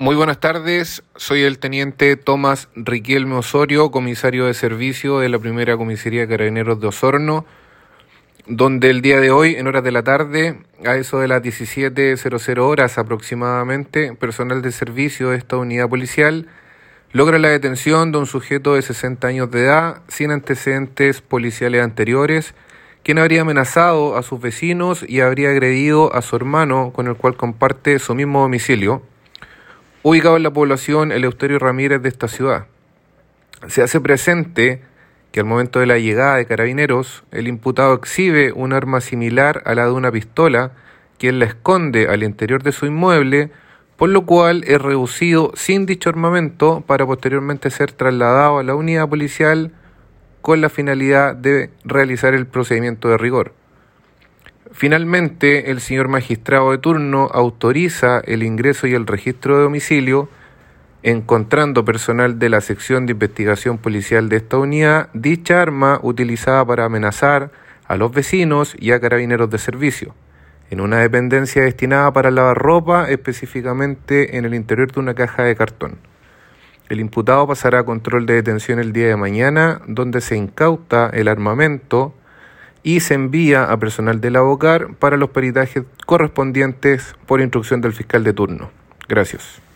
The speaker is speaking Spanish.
Muy buenas tardes, soy el teniente Tomás Riquelme Osorio, comisario de servicio de la primera comisaría de Carabineros de Osorno, donde el día de hoy, en horas de la tarde, a eso de las 17:00 horas aproximadamente, personal de servicio de esta unidad policial logra la detención de un sujeto de 60 años de edad, sin antecedentes policiales anteriores, quien habría amenazado a sus vecinos y habría agredido a su hermano, con el cual comparte su mismo domicilio, ubicado en la población Eleuterio Ramírez de esta ciudad. Se hace presente que al momento de la llegada de Carabineros, el imputado exhibe un arma similar a la de una pistola, quien la esconde al interior de su inmueble, por lo cual es reducido sin dicho armamento para posteriormente ser trasladado a la unidad policial con la finalidad de realizar el procedimiento de rigor. Finalmente, el señor magistrado de turno autoriza el ingreso y el registro de domicilio, encontrando personal de la sección de investigación policial de esta unidad dicha arma utilizada para amenazar a los vecinos y a carabineros de servicio, en una dependencia destinada para lavar ropa, específicamente en el interior de una caja de cartón. El imputado pasará a control de detención el día de mañana, donde se incauta el armamento y se envía a personal del ABOCAR para los peritajes correspondientes por instrucción del fiscal de turno. Gracias.